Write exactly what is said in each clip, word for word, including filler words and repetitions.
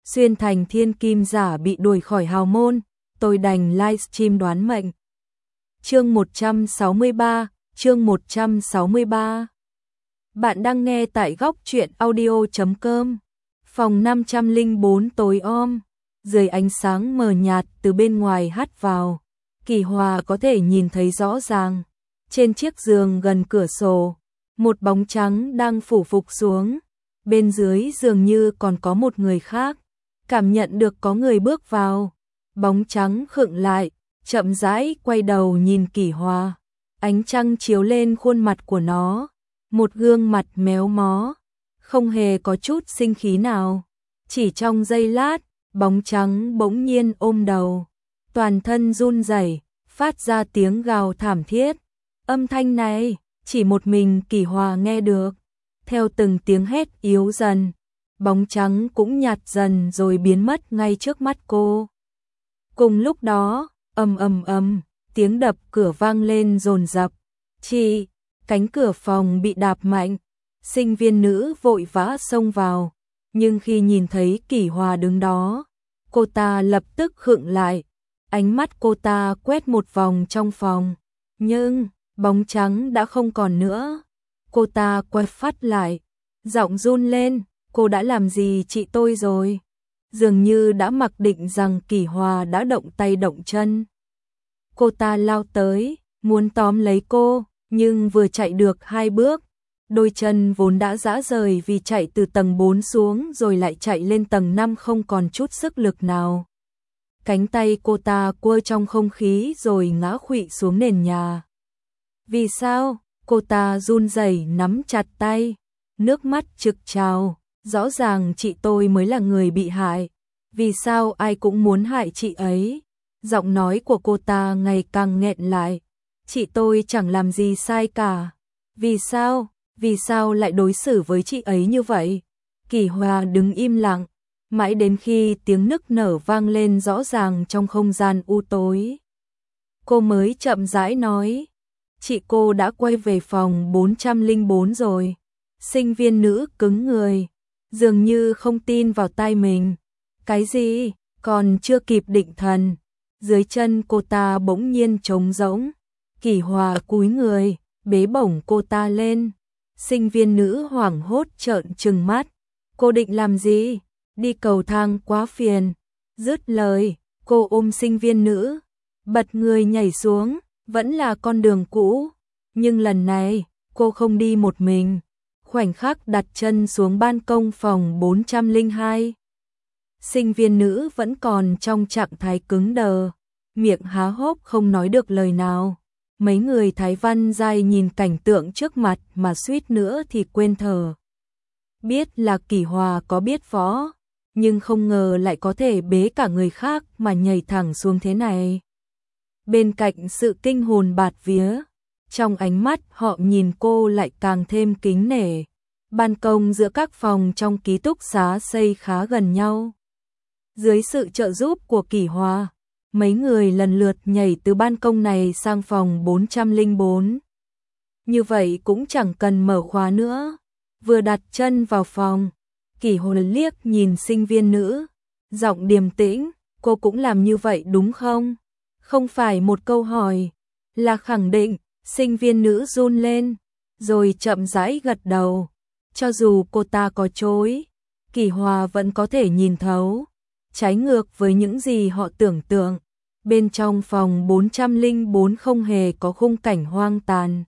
xuyên thành thiên kim giả bị đuổi khỏi hào môn, tôi đành livestream đoán mệnh. Chương một trăm sáu mươi ba, chương một trăm sáu mươi ba. Bạn đang nghe tại góc truyện audio chấm com. Phòng năm trăm lẻ bốn tối om, dưới ánh sáng mờ nhạt từ bên ngoài hắt vào, Kỳ Hòa có thể nhìn thấy rõ ràng. Trên chiếc giường gần cửa sổ, một bóng trắng đang phủ phục xuống, bên dưới dường như còn có một người khác. Cảm nhận được có người bước vào, bóng trắng khựng lại, chậm rãi quay đầu nhìn Kỳ Hòa. Ánh trăng chiếu lên khuôn mặt của nó, một gương mặt méo mó, không hề có chút sinh khí nào. Chỉ trong giây lát, bóng trắng bỗng nhiên ôm đầu, toàn thân run rẩy, phát ra tiếng gào thảm thiết. Âm thanh này, chỉ một mình Kỳ Hòa nghe được. Theo từng tiếng hét yếu dần, bóng trắng cũng nhạt dần rồi biến mất ngay trước mắt cô. Cùng lúc đó, ầm ầm ầm, tiếng đập cửa vang lên dồn dập. Chị, cánh cửa phòng bị đạp mạnh, sinh viên nữ vội vã xông vào, nhưng khi nhìn thấy Kỳ Hòa đứng đó, cô ta lập tức khựng lại, ánh mắt cô ta quét một vòng trong phòng, nhưng bóng trắng đã không còn nữa. Cô ta quay phát lại, giọng run lên, cô đã làm gì chị tôi rồi? Dường như đã mặc định rằng Kỳ Hòa đã động tay động chân. Cô ta lao tới, muốn tóm lấy cô, nhưng vừa chạy được hai bước, đôi chân vốn đã rã rời vì chạy từ tầng bốn xuống rồi lại chạy lên tầng năm không còn chút sức lực nào. Cánh tay cô ta quơ trong không khí rồi ngã khuỵu xuống nền nhà. Vì sao? Cô ta run rẩy nắm chặt tay, nước mắt trực trào, rõ ràng chị tôi mới là người bị hại. Vì sao ai cũng muốn hại chị ấy? Giọng nói của cô ta ngày càng nghẹn lại. Chị tôi chẳng làm gì sai cả. Vì sao? Vì sao lại đối xử với chị ấy như vậy? Kỳ Hòa đứng im lặng, mãi đến khi tiếng nức nở vang lên rõ ràng trong không gian u tối. Cô mới chậm rãi nói, chị cô đã quay về phòng bốn trăm lẻ bốn rồi. Sinh viên nữ cứng người, dường như không tin vào tai mình. Cái gì? Còn chưa kịp định thần, dưới chân cô ta bỗng nhiên trống rỗng. Kỳ Hòa cúi người, bế bổng cô ta lên. Sinh viên nữ hoảng hốt trợn trừng mắt. Cô định làm gì? Đi cầu thang quá phiền. Dứt lời, cô ôm sinh viên nữ, bật người nhảy xuống, vẫn là con đường cũ. Nhưng lần này, cô không đi một mình. Khoảnh khắc đặt chân xuống ban công phòng bốn trăm lẻ hai. Sinh viên nữ vẫn còn trong trạng thái cứng đờ, miệng há hốc không nói được lời nào. Mấy người Thái Văn Giai nhìn cảnh tượng trước mặt mà suýt nữa thì quên thở. Biết là Kỳ Hòa có biết võ, nhưng không ngờ lại có thể bế cả người khác mà nhảy thẳng xuống thế này. Bên cạnh sự kinh hồn bạt vía, trong ánh mắt họ nhìn cô lại càng thêm kính nể. Ban công giữa các phòng trong ký túc xá xây khá gần nhau. Dưới sự trợ giúp của Kỳ Hòa, mấy người lần lượt nhảy từ ban công này sang phòng bốn trăm lẻ bốn. Như vậy cũng chẳng cần mở khóa nữa. Vừa đặt chân vào phòng, Kỳ Hòa liếc nhìn sinh viên nữ, giọng điềm tĩnh, cô cũng làm như vậy đúng không? Không phải một câu hỏi, là khẳng định. Sinh viên nữ run lên, rồi chậm rãi gật đầu. Cho dù cô ta có chối, Kỳ Hòa vẫn có thể nhìn thấu. Trái ngược với những gì họ tưởng tượng, bên trong phòng bốn trăm lẻ bốn không hề có khung cảnh hoang tàn,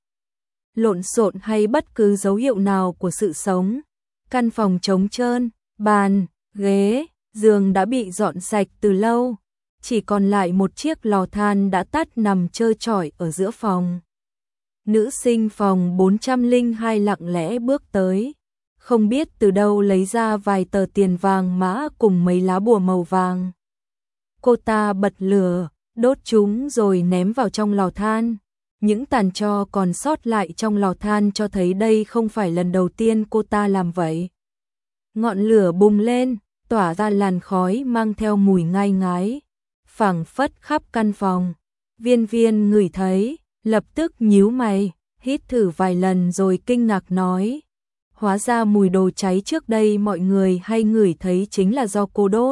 lộn xộn hay bất cứ dấu hiệu nào của sự sống. Căn phòng trống trơn, bàn, ghế, giường đã bị dọn sạch từ lâu, chỉ còn lại một chiếc lò than đã tắt nằm trơ trọi ở giữa phòng. Nữ sinh phòng bốn trăm lẻ hai lặng lẽ bước tới, không biết từ đâu lấy ra vài tờ tiền vàng mã cùng mấy lá bùa màu vàng. Cô ta bật lửa, đốt chúng rồi ném vào trong lò than. Những tàn tro còn sót lại trong lò than cho thấy đây không phải lần đầu tiên cô ta làm vậy. Ngọn lửa bùng lên, tỏa ra làn khói mang theo mùi ngai ngái, phảng phất khắp căn phòng. Viên Viên ngửi thấy, lập tức nhíu mày, hít thử vài lần rồi kinh ngạc nói: Hóa ra mùi đồ cháy trước đây mọi người hay ngửi thấy chính là do cô đốt.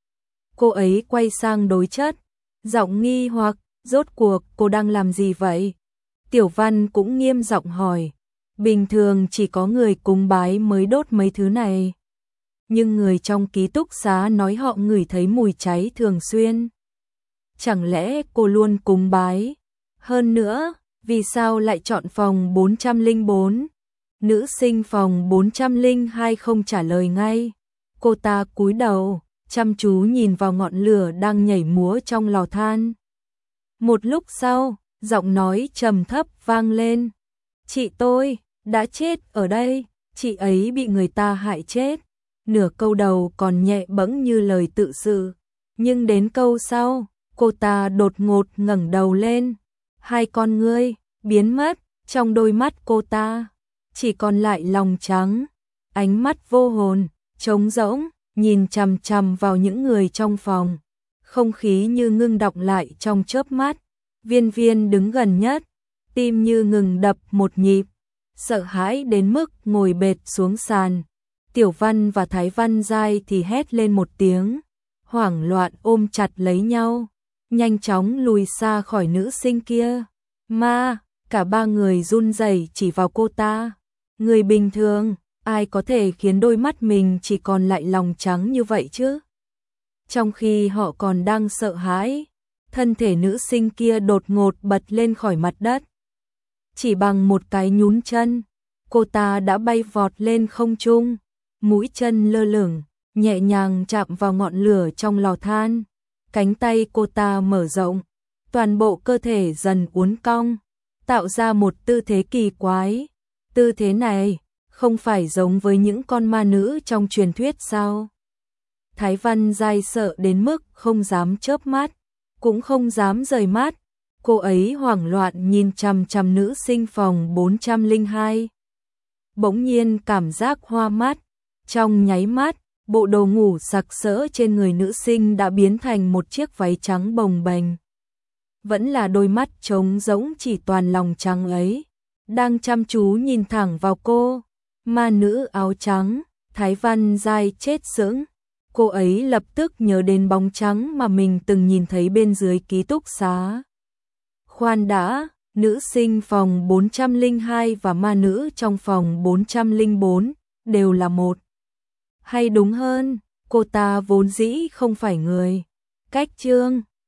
Cô ấy quay sang đối chất, giọng nghi hoặc, rốt cuộc cô đang làm gì vậy? Tiểu Văn cũng nghiêm giọng hỏi, bình thường chỉ có người cúng bái mới đốt mấy thứ này. Nhưng người trong ký túc xá nói họ ngửi thấy mùi cháy thường xuyên. Chẳng lẽ cô luôn cúng bái? Hơn nữa, vì sao lại chọn phòng bốn trăm lẻ bốn? Nữ sinh phòng bốn trăm lẻ hai không trả lời ngay. Cô ta cúi đầu, chăm chú nhìn vào ngọn lửa đang nhảy múa trong lò than. Một lúc sau, giọng nói trầm thấp vang lên. Chị tôi, đã chết ở đây, chị ấy bị người ta hại chết. Nửa câu đầu còn nhẹ bẫng như lời tự sự, nhưng đến câu sau, cô ta đột ngột ngẩng đầu lên. Hai con ngươi biến mất, trong đôi mắt cô ta chỉ còn lại lòng trắng, ánh mắt vô hồn, trống rỗng, nhìn chằm chằm vào những người trong phòng. Không khí như ngưng đọng lại trong chớp mắt. Viên Viên đứng gần nhất, tim như ngừng đập một nhịp, sợ hãi đến mức ngồi bệt xuống sàn. Tiểu Văn và Thái Văn Giai thì hét lên một tiếng, hoảng loạn ôm chặt lấy nhau, nhanh chóng lùi xa khỏi nữ sinh kia. Ma, cả ba người run rẩy chỉ vào cô ta. Người bình thường, ai có thể khiến đôi mắt mình chỉ còn lại lòng trắng như vậy chứ? Trong khi họ còn đang sợ hãi, thân thể nữ sinh kia đột ngột bật lên khỏi mặt đất. Chỉ bằng một cái nhún chân, cô ta đã bay vọt lên không trung, mũi chân lơ lửng, nhẹ nhàng chạm vào ngọn lửa trong lò than. Cánh tay cô ta mở rộng, toàn bộ cơ thể dần uốn cong, tạo ra một tư thế kỳ quái. Tư thế này không phải giống với những con ma nữ trong truyền thuyết sao? Thái Văn Giai sợ đến mức không dám chớp mắt, cũng không dám rời mắt. Cô ấy hoảng loạn nhìn chằm chằm nữ sinh phòng bốn trăm lẻ hai. Bỗng nhiên cảm giác hoa mắt, trong nháy mắt, bộ đồ ngủ sặc sỡ trên người nữ sinh đã biến thành một chiếc váy trắng bồng bềnh. Vẫn là đôi mắt trống rỗng chỉ toàn lòng trắng ấy, đang chăm chú nhìn thẳng vào cô. Ma nữ áo trắng, Thái Văn Giai chết sững. Cô ấy lập tức nhớ đến bóng trắng mà mình từng nhìn thấy bên dưới ký túc xá. Khoan đã, nữ sinh phòng bốn trăm lẻ hai và ma nữ trong phòng bốn trăm lẻ bốn đều là một. Hay đúng hơn, cô ta vốn dĩ không phải người. Cách chương